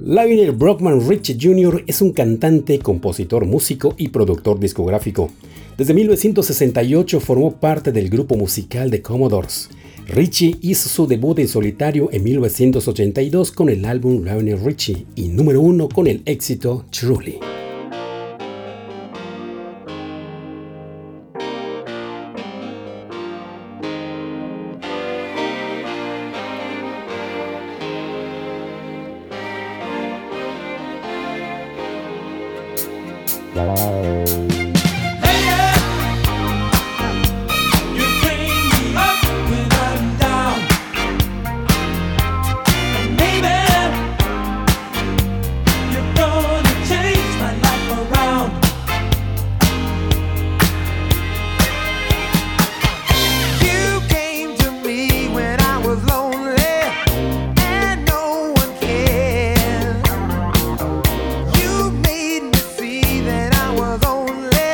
Lionel Brockman Richie Jr. es un cantante, compositor, músico y productor discográfico. Desde 1968 formó parte del grupo musical The Commodores. Richie hizo su debut en solitario en 1982 con el álbum Lionel Richie y número 1 con el éxito Truly. Lonely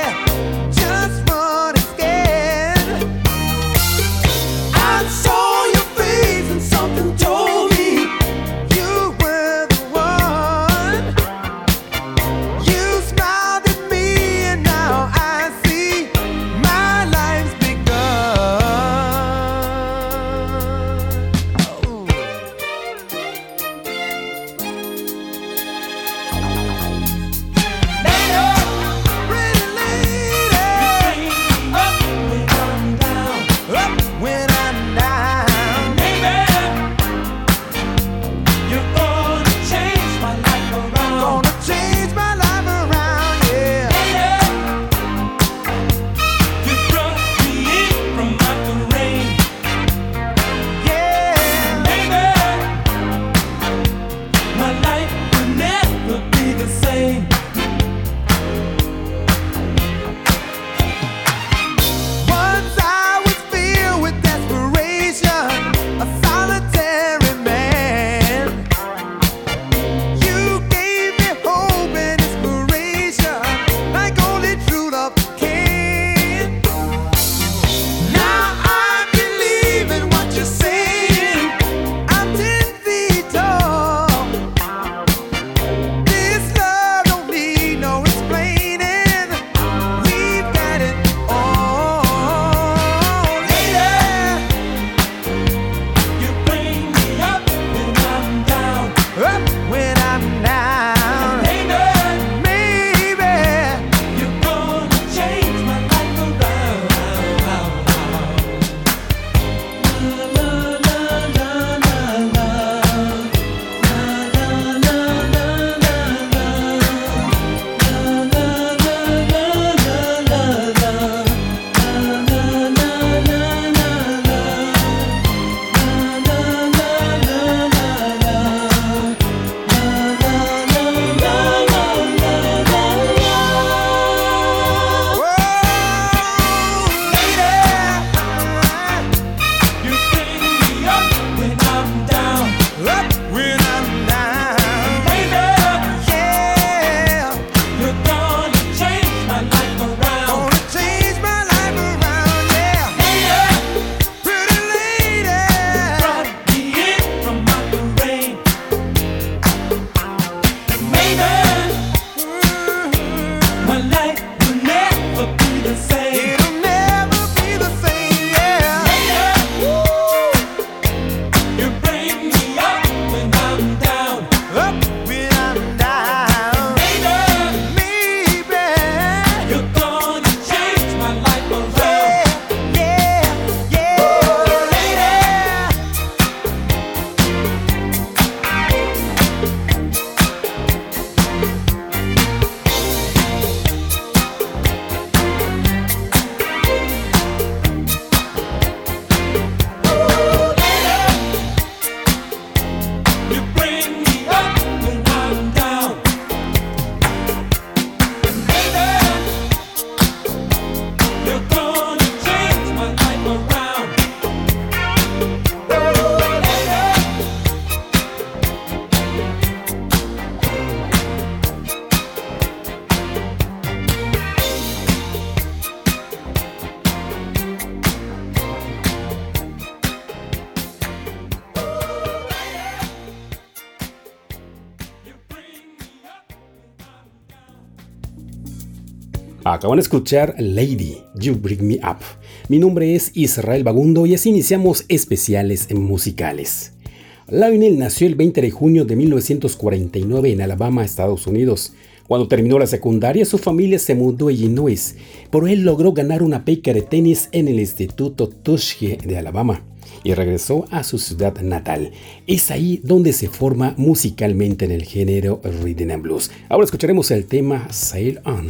Acaban de escuchar Lady, You Bring Me Up. Mi nombre es Israel Bagundo y así iniciamos especiales musicales. Lionel nació el 20 de junio de 1949 en Alabama, Estados Unidos. Cuando terminó la secundaria, su familia se mudó a Illinois, pero él logró ganar una beca de tenis en el Instituto Tuskegee de Alabama y regresó a su ciudad natal. Es ahí donde se forma musicalmente en el género Rhythm and Blues. Ahora escucharemos el tema Sail On.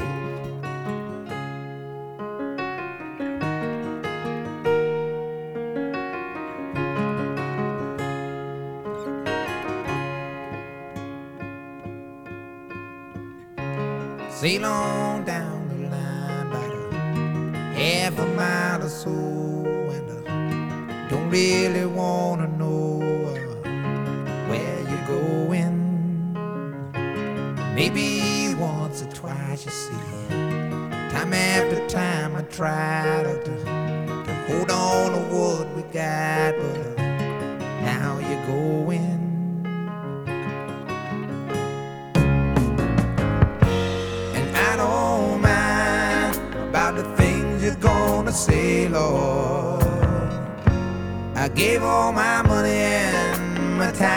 Sail on down the line about a half a mile or so, and don't really wanna know where you're going. Maybe once or twice, you see, time after time I try to hold on to what we got, but now you're going. Say, Lord, I gave all my money and my time.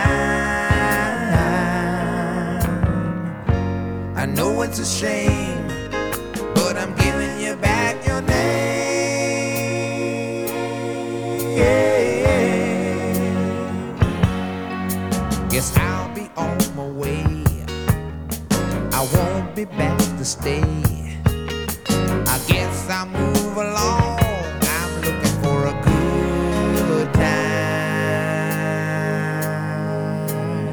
I know it's a shame, but I'm giving you back your name. Guess I'll be on my way. I won't be back to stay. I guess I'll move along. I'm looking for a good time.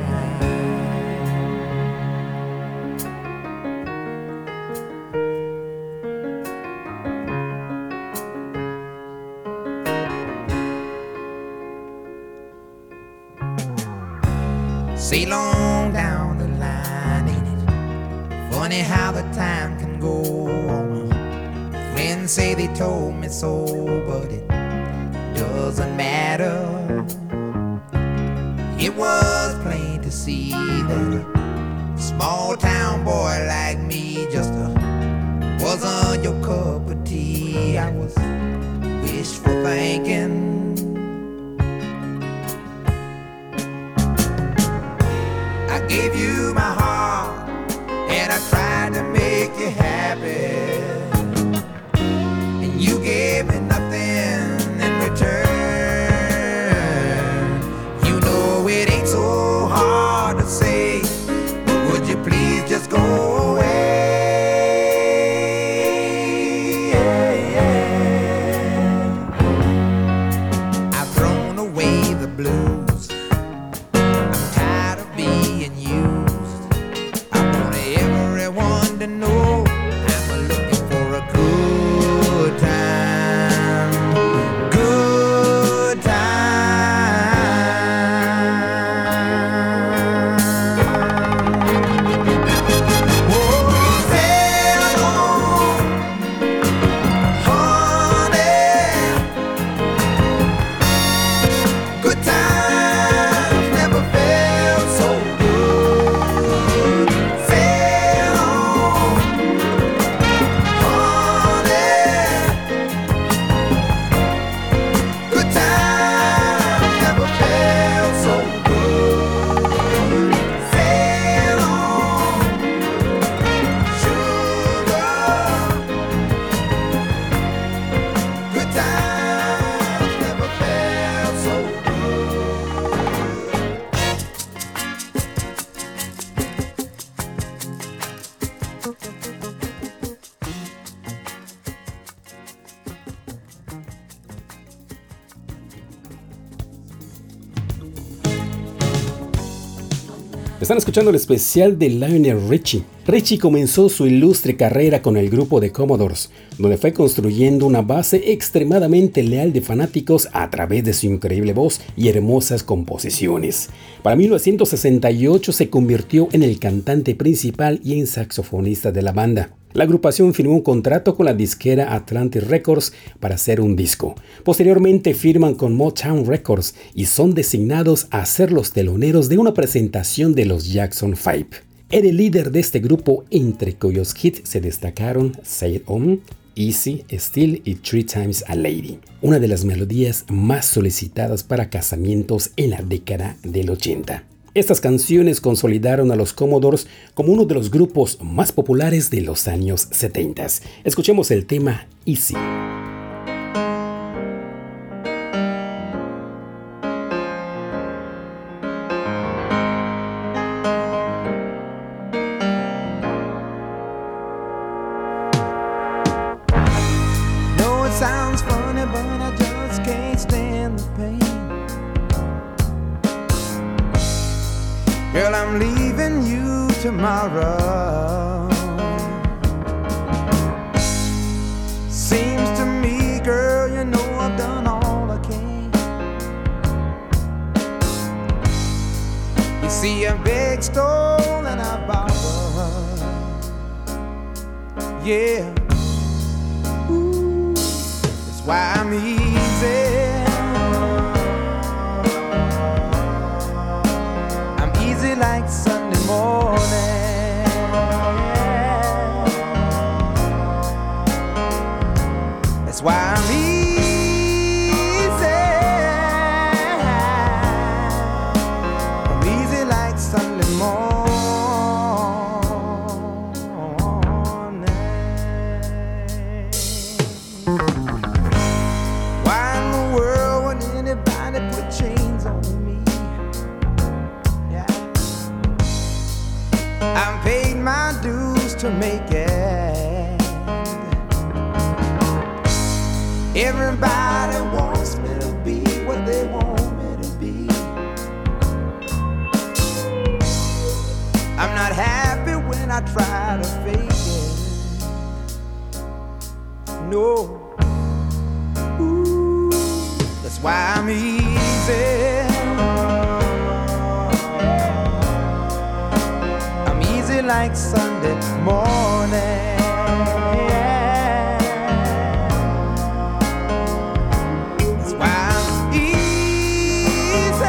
Sail on down the line, ain't it funny how the time can go on? Friends say they told me so, but it doesn't matter. It was plain to see that a small town boy like me just wasn't your cup of tea. I was wishful thinking. I gave you my heart and I tried to make you happy. You gave me nothing in return. You know it ain't so hard to say, but would you please just go away? I've thrown away the blues. I'm tired of being used. I want everyone to know I'm looking for a good time, good time. Oh, sail on, honey. Good times never felt so good. Sail on, good times never felt so good. Sail on, sugar. Good times never felt so good. Están escuchando el especial de Lionel Richie. Richie comenzó su ilustre carrera con el grupo de Commodores, donde fue construyendo una base extremadamente leal de fanáticos a través de su increíble voz y hermosas composiciones. Para 1968 se convirtió en el cantante principal y en saxofonista de la banda. La agrupación firmó un contrato con la disquera Atlantic Records para hacer un disco. Posteriormente firman con Motown Records y son designados a ser los teloneros de una presentación de los Jackson 5. Era el líder de este grupo, entre cuyos hits se destacaron Say It On, Easy, Still y Three Times a Lady, una de las melodías más solicitadas para casamientos en la década del 80. Estas canciones consolidaron a los Commodores como uno de los grupos más populares de los años 70. Escuchemos el tema Easy. Sounds funny, but I just can't stand the pain. Girl, I'm leaving you tomorrow. Seems to me, girl, you know I've done all I can. You see, I beg, stole, and I borrowed. Yeah. Why I'm easy. I'm easy like Sunday morning. That's why I'm easy. I'm easy like Sunday morning. Chains on me. Yeah. I've paid my dues to make it. Everybody wants me to be what they want me to be. I'm not happy when I try to fake it. No. That's why I'm easy. I'm easy like Sunday morning. That's why I'm easy.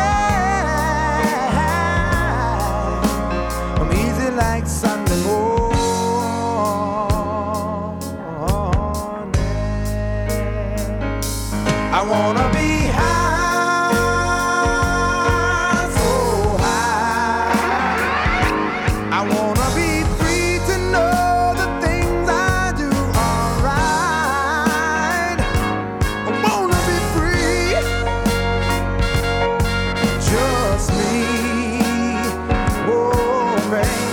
I'm easy like Sunday morning. I wanna be high, so high. I wanna be free to know the things I do are right. I wanna be free, just me, oh baby.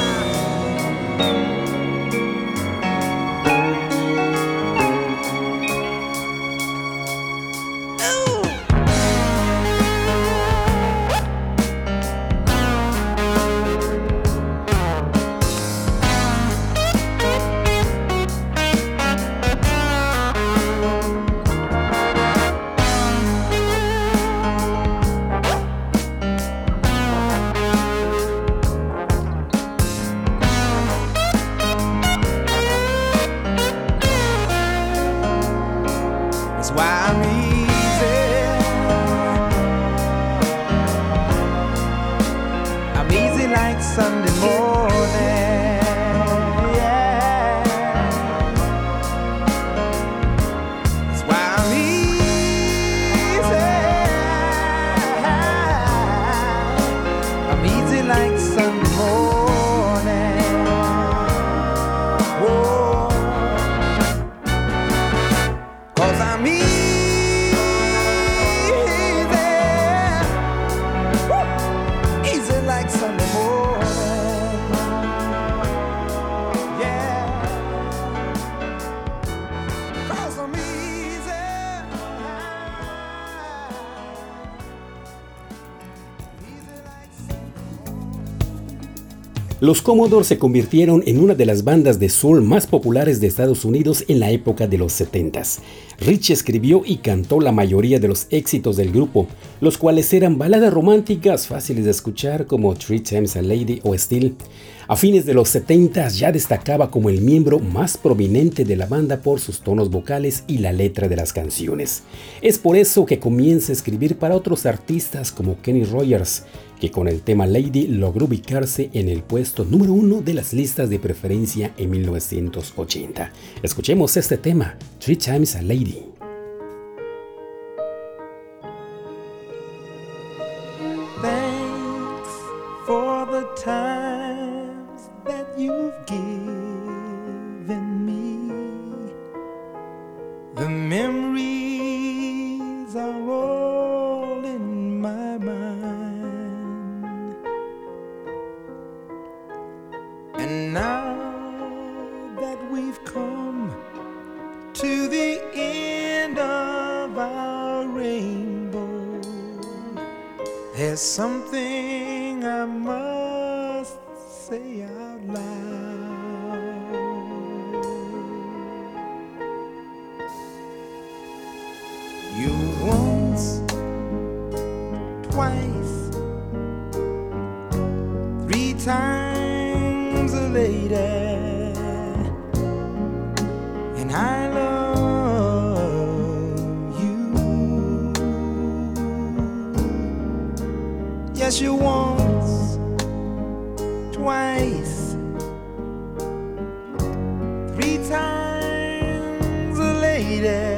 That's why I'm easy. I'm easy like Sunday morning. Yeah. That's why I'm easy. I'm easy like Sunday morning. Whoa. 'Cause I'm easy. Easy like Sunday morning. Yeah. 'Cause I'm easy. Easy like Sunday morning. Los Commodores se convirtieron en una de las bandas de soul más populares de Estados Unidos en la época de los 70s. Richie escribió y cantó la mayoría de los éxitos del grupo, los cuales eran baladas románticas fáciles de escuchar como Three Times a Lady o Still. A fines de los 70s ya destacaba como el miembro más prominente de la banda por sus tonos vocales y la letra de las canciones. Es por eso que comienza a escribir para otros artistas como Kenny Rogers, que con el tema Lady logró ubicarse en el puesto número 1 de las listas de preferencia en 1980. Escuchemos este tema, Three Times a Lady. Thanks for the times that you've given me. The memories are all in my mind. And now that we've come to the end of our rainbow, there's something I must say out loud. You once, twice, three times a lady, and I love you. Yes, you once, twice, three times a lady.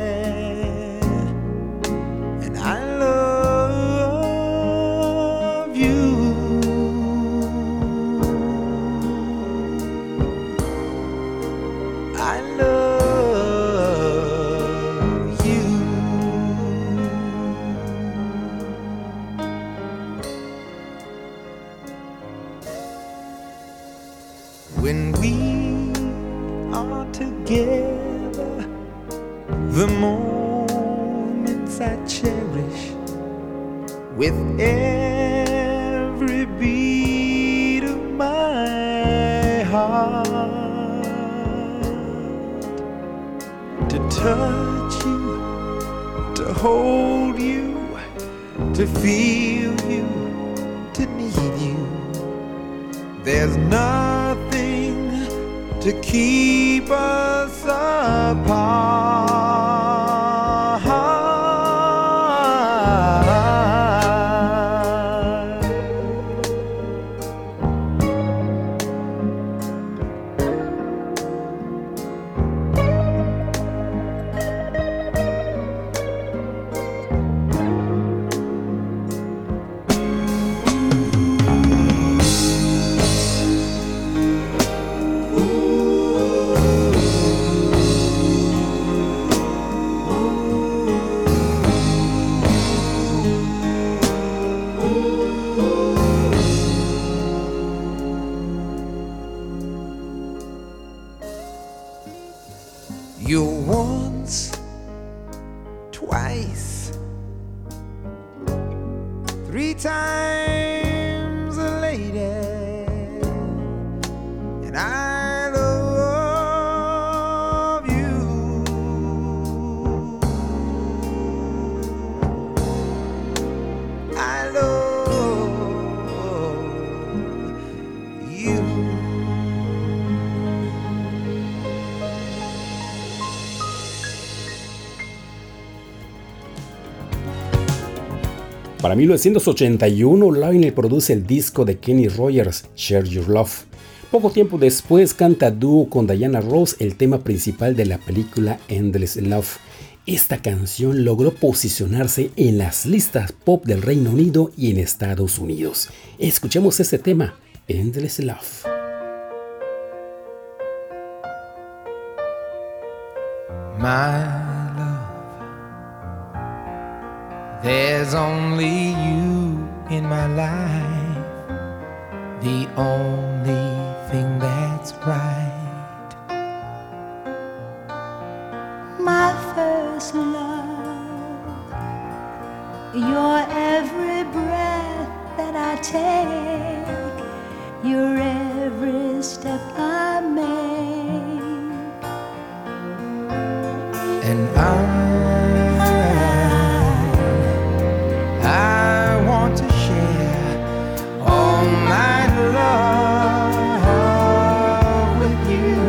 When we are together, the moments I cherish with every beat of my heart. To touch you, to hold you, to feel you, to need you. There's nothing to keep us apart. You once, twice, three times a lady, and I love you. I love you. Para 1981, Lionel produce el disco de Kenny Rogers, Share Your Love. Poco tiempo después canta a dúo con Diana Ross el tema principal de la película Endless Love. Esta canción logró posicionarse en las listas pop del Reino Unido y en Estados Unidos. Escuchemos este tema, Endless Love. My love, there's only you in my life, the only thing that's right. My first love, your every breath that I take, your every step I make. And I want to share all my love with you.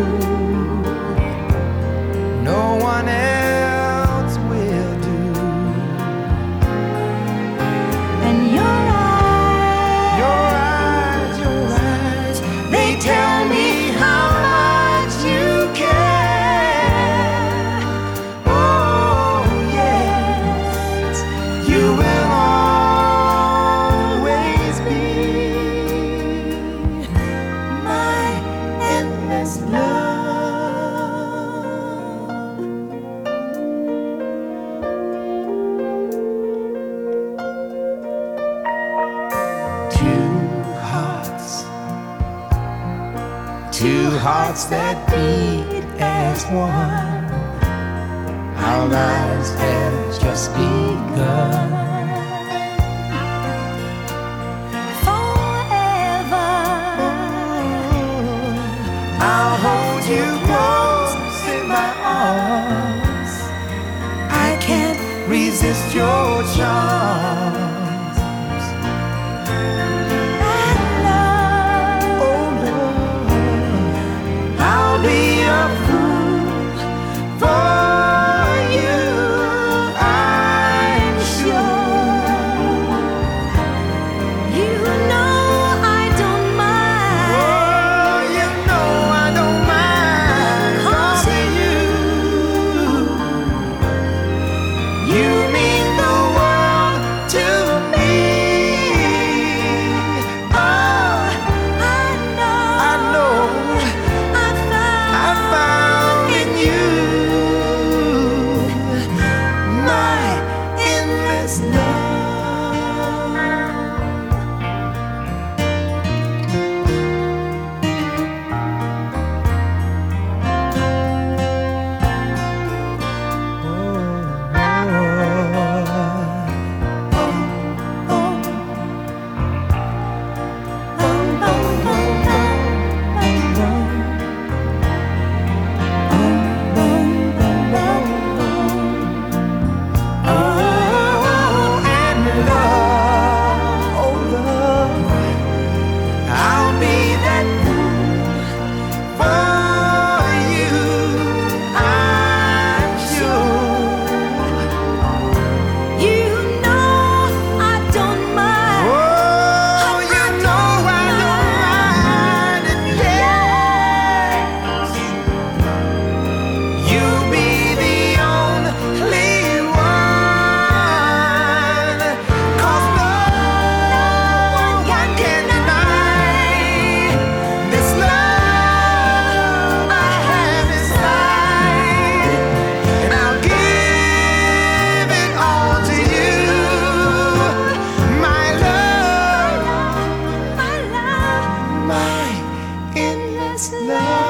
No one else will do. And your hearts that beat as one. Our lives have just begun. Forever, I'll hold you close in my arms. I can't resist your charms. and love. Oh Lord, I'll be a fool for you. I'm sure. You know I don't mind. Oh, you know I don't mind causing you. You mean the world to me. Oh, I know. I found in you my endless love. I'll be that fool for you. I'm sure. You know I don't mind. Oh, you know I don't mind it. Yes, you'll be the only one. 'Cause no one can deny this love I have inside, and I'll give it all to you, my love, My love, my endless love.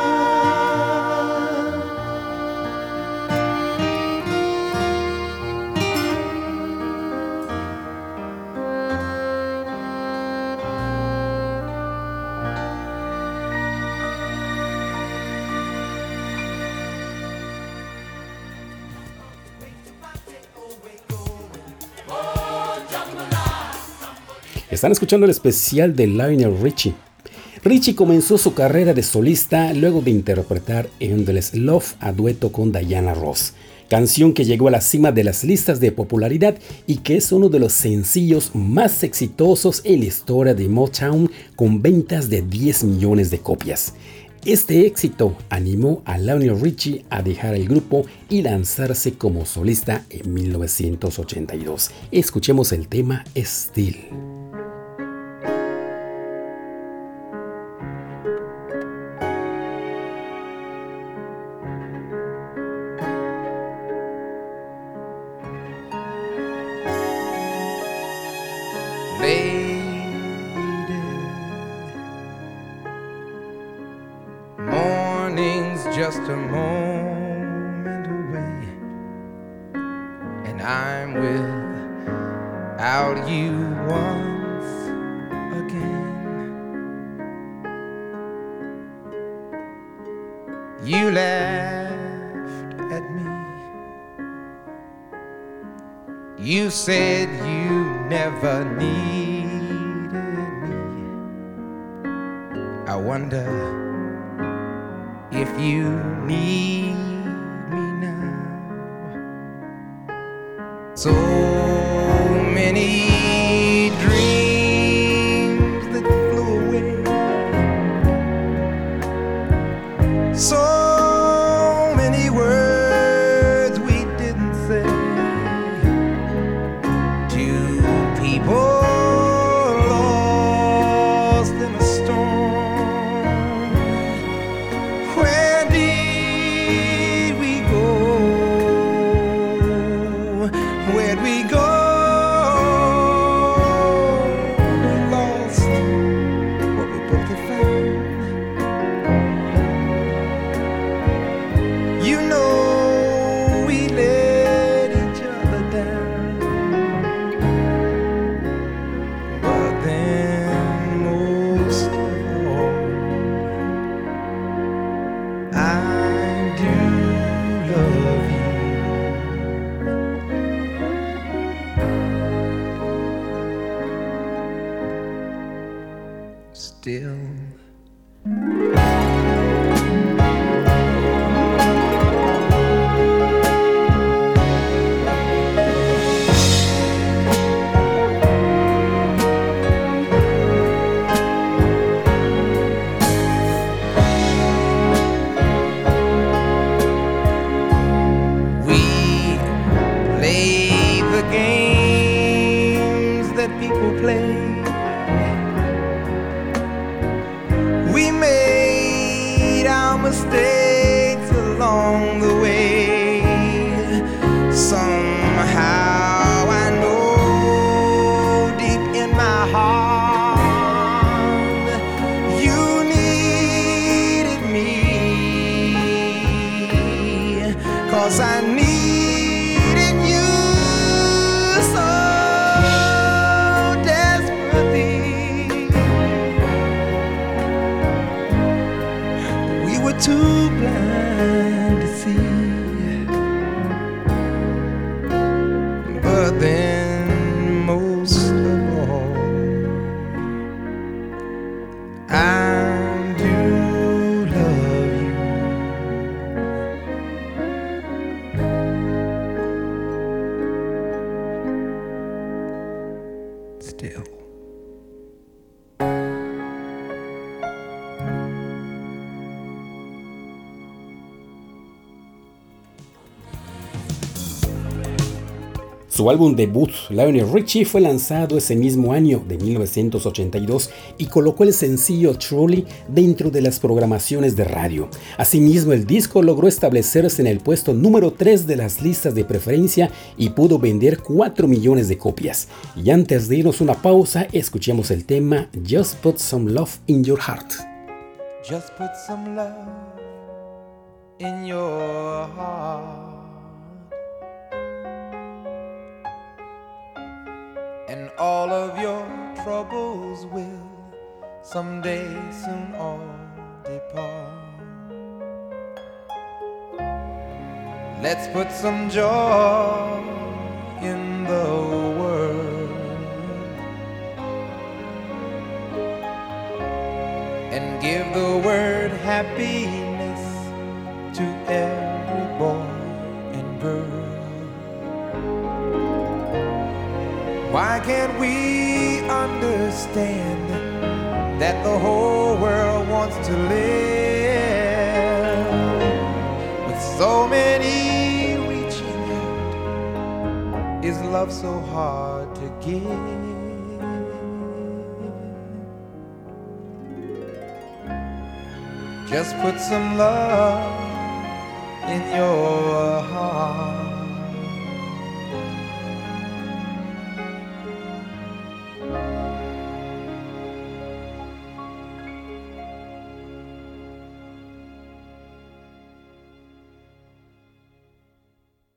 Están escuchando el especial de Lionel Richie. Richie comenzó su carrera de solista luego de interpretar Endless Love a dueto con Diana Ross, canción que llegó a la cima de las listas de popularidad y que es uno de los sencillos más exitosos en la historia de Motown, con ventas de 10 millones de copias. Este éxito animó a Lionel Richie a dejar el grupo y lanzarse como solista en 1982. Escuchemos el tema Still. Lady, morning's just a moment away, and I'm without you once again. You laughed at me. You said you never needed me. I wonder if you need me now. So many dreams that flew away. So many words we didn't say. Two people lost in a storm. Where did we go? Where'd we go? We lost what we both had found. I do love you. Still. People play. We made our mistakes along the way. Somehow I know deep in my heart you needed me, 'cause I needed you so. Too blind to see, but then most of all, I do love you. Still. Su álbum debut, Lionel Richie, fue lanzado ese mismo año de 1982 y colocó el sencillo Truly dentro de las programaciones de radio. Asimismo, el disco logró establecerse en el puesto número 3 de las listas de preferencia y pudo vender 4 millones de copias. Y antes de irnos una pausa, escuchemos el tema Just Put Some Love in Your Heart. Just put some love in your heart, and all of your troubles will someday soon all depart. Let's put some joy in the world and give the word happiness to every boy and girl. Why can't we understand that the whole world wants to live with so many reaching out? Is love so hard to give? Just put some love in your